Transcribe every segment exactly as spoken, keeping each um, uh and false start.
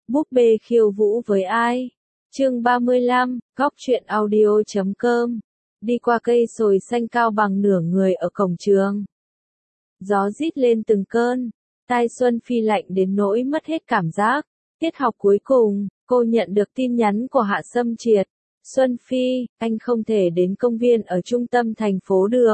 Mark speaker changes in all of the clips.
Speaker 1: Búp bê khiêu vũ với ai? Chương ba mươi lăm, góc truyện audio chấm com. Đi qua cây sồi xanh cao bằng nửa người ở cổng trường. Gió rít lên từng cơn, tai Xuân Phi lạnh đến nỗi mất hết cảm giác. Tiết học cuối cùng, cô nhận được tin nhắn của Hạ Sâm Triệt. Xuân Phi, anh không thể đến công viên ở trung tâm thành phố được.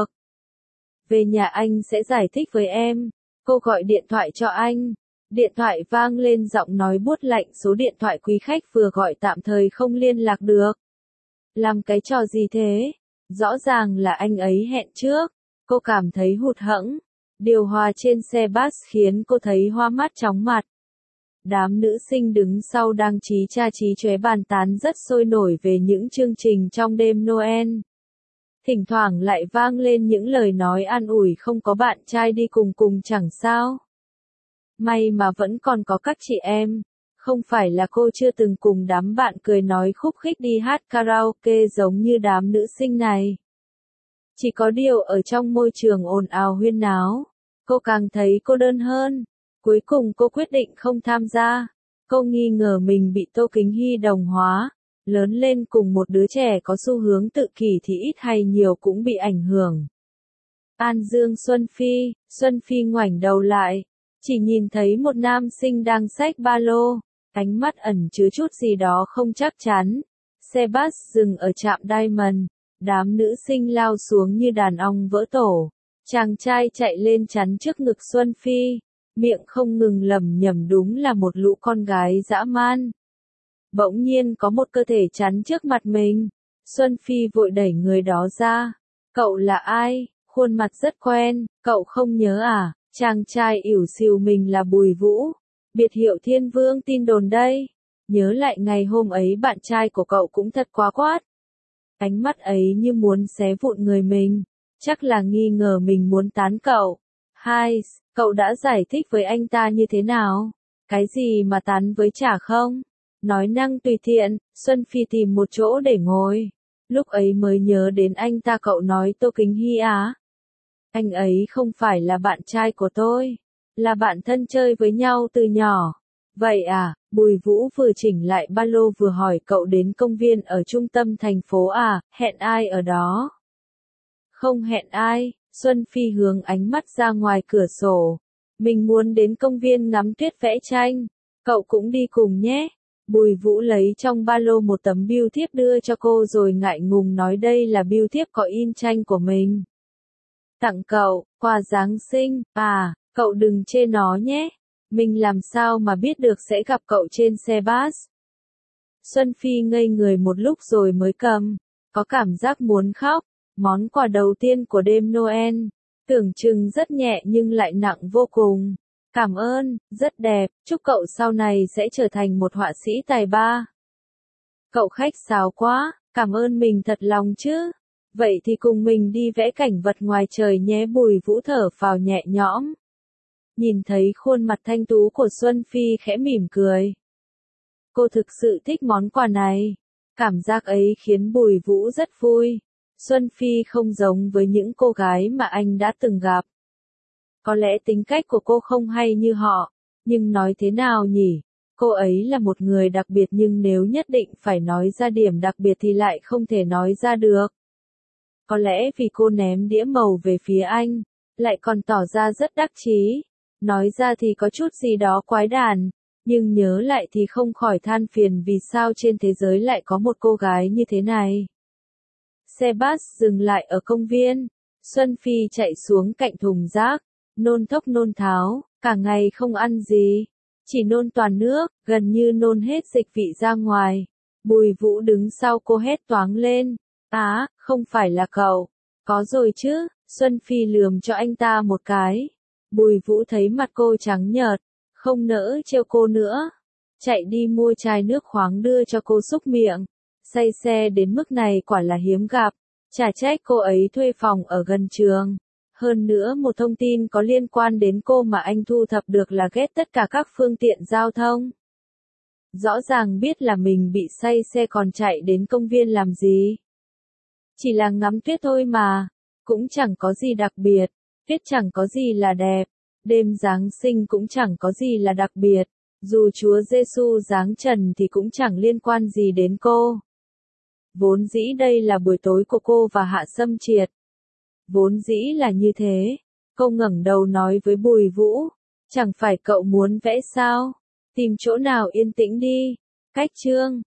Speaker 1: Về nhà anh sẽ giải thích với em. Cô gọi điện thoại cho anh. Điện thoại vang lên giọng nói buốt lạnh, số điện thoại quý khách vừa gọi tạm thời không liên lạc được. Làm cái trò gì thế? Rõ ràng là anh ấy hẹn trước. Cô cảm thấy hụt hẫng. Điều hòa trên xe bus khiến cô thấy hoa mắt chóng mặt. Đám nữ sinh đứng sau đang chí cha chí chóe bàn tán rất sôi nổi về những chương trình trong đêm Noel. Thỉnh thoảng lại vang lên những lời nói an ủi không có bạn trai đi cùng cùng chẳng sao. May mà vẫn còn có các chị em. Không phải là cô chưa từng cùng đám bạn cười nói khúc khích đi hát karaoke giống như đám nữ sinh này. Chỉ có điều ở trong môi trường ồn ào huyên náo, cô càng thấy cô đơn hơn. Cuối cùng cô quyết định không tham gia. Cô nghi ngờ mình bị Tô Kính Hy đồng hóa. Lớn lên cùng một đứa trẻ có xu hướng tự kỷ thì ít hay nhiều cũng bị ảnh hưởng. An Dương Xuân Phi, Xuân Phi ngoảnh đầu lại. Chỉ nhìn thấy một nam sinh đang xách ba lô. Ánh mắt ẩn chứa chút gì đó không chắc chắn. Xe bus dừng ở trạm Diamond. Đám nữ sinh lao xuống như đàn ong vỡ tổ. Chàng trai chạy lên chắn trước ngực Xuân Phi. Miệng không ngừng lẩm nhẩm đúng là một lũ con gái dã man. Bỗng nhiên có một cơ thể chắn trước mặt mình. Xuân Phi vội đẩy người đó ra. Cậu là ai? Khuôn mặt rất quen, cậu không nhớ à? Chàng trai ỉu xìu mình là Bùi Vũ. Biệt hiệu Thiên Vương tin đồn đây. Nhớ lại ngày hôm ấy bạn trai của cậu cũng thật quá quát. Ánh mắt ấy như muốn xé vụn người mình. Chắc là nghi ngờ mình muốn tán cậu. Hai, cậu đã giải thích với anh ta như thế nào? Cái gì mà tán với chả không? Nói năng tùy tiện, Xuân Phi tìm một chỗ để ngồi. Lúc ấy mới nhớ đến anh ta, cậu nói Tô Kính Hy á. Anh ấy không phải là bạn trai của tôi, là bạn thân chơi với nhau từ nhỏ. Vậy à? Bùi Vũ vừa chỉnh lại ba lô vừa hỏi, cậu đến công viên ở trung tâm thành phố à, hẹn ai ở đó? Không hẹn ai, Xuân Phi hướng ánh mắt ra ngoài cửa sổ. Mình muốn đến công viên ngắm tuyết vẽ tranh, cậu cũng đi cùng nhé. Bùi Vũ lấy trong ba lô một tấm bưu thiếp đưa cho cô rồi ngại ngùng nói đây là bưu thiếp có in tranh của mình. Tặng cậu, quà Giáng sinh, à, cậu đừng chê nó nhé. Mình làm sao mà biết được sẽ gặp cậu trên xe bus. Xuân Phi ngây người một lúc rồi mới cầm, có cảm giác muốn khóc. Món quà đầu tiên của đêm Noel, tưởng chừng rất nhẹ nhưng lại nặng vô cùng. Cảm ơn, rất đẹp, chúc cậu sau này sẽ trở thành một họa sĩ tài ba. Cậu khách sáo quá, cảm ơn mình thật lòng chứ. Vậy thì cùng mình đi vẽ cảnh vật ngoài trời nhé. Bùi Vũ thở phào nhẹ nhõm. Nhìn thấy khuôn mặt thanh tú của Xuân Phi khẽ mỉm cười. Cô thực sự thích món quà này. Cảm giác ấy khiến Bùi Vũ rất vui. Xuân Phi không giống với những cô gái mà anh đã từng gặp. Có lẽ tính cách của cô không hay như họ, nhưng nói thế nào nhỉ? Cô ấy là một người đặc biệt nhưng nếu nhất định phải nói ra điểm đặc biệt thì lại không thể nói ra được. Có lẽ vì cô ném đĩa màu về phía anh, lại còn tỏ ra rất đắc chí. Nói ra thì có chút gì đó quái đản, nhưng nhớ lại thì không khỏi than phiền vì sao trên thế giới lại có một cô gái như thế này. Xe bus dừng lại ở công viên. Xuân Phi chạy xuống cạnh thùng rác, nôn thốc nôn tháo, cả ngày không ăn gì, chỉ nôn toàn nước, gần như nôn hết dịch vị ra ngoài. Bùi Vũ đứng sau cô hét toáng lên. Á, không phải là cậu. Có rồi chứ, Xuân Phi lườm cho anh ta một cái. Bùi Vũ thấy mặt cô trắng nhợt, không nỡ trêu cô nữa. Chạy đi mua chai nước khoáng đưa cho cô xúc miệng. Say xe đến mức này quả là hiếm gặp. Chả trách cô ấy thuê phòng ở gần trường. Hơn nữa một thông tin có liên quan đến cô mà anh thu thập được là ghét tất cả các phương tiện giao thông. Rõ ràng biết là mình bị say xe còn chạy đến công viên làm gì. Chỉ là ngắm tuyết thôi mà. Cũng chẳng có gì đặc biệt. Tuyết chẳng có gì là đẹp. Đêm Giáng sinh cũng chẳng có gì là đặc biệt. Dù Chúa Giêsu giáng trần thì cũng chẳng liên quan gì đến cô. Vốn dĩ đây là buổi tối của cô và Hạ Sâm Triệt. Vốn dĩ là như thế. Cô ngẩng đầu nói với Bùi Vũ. Chẳng phải cậu muốn vẽ sao? Tìm chỗ nào yên tĩnh đi. Cách Trương.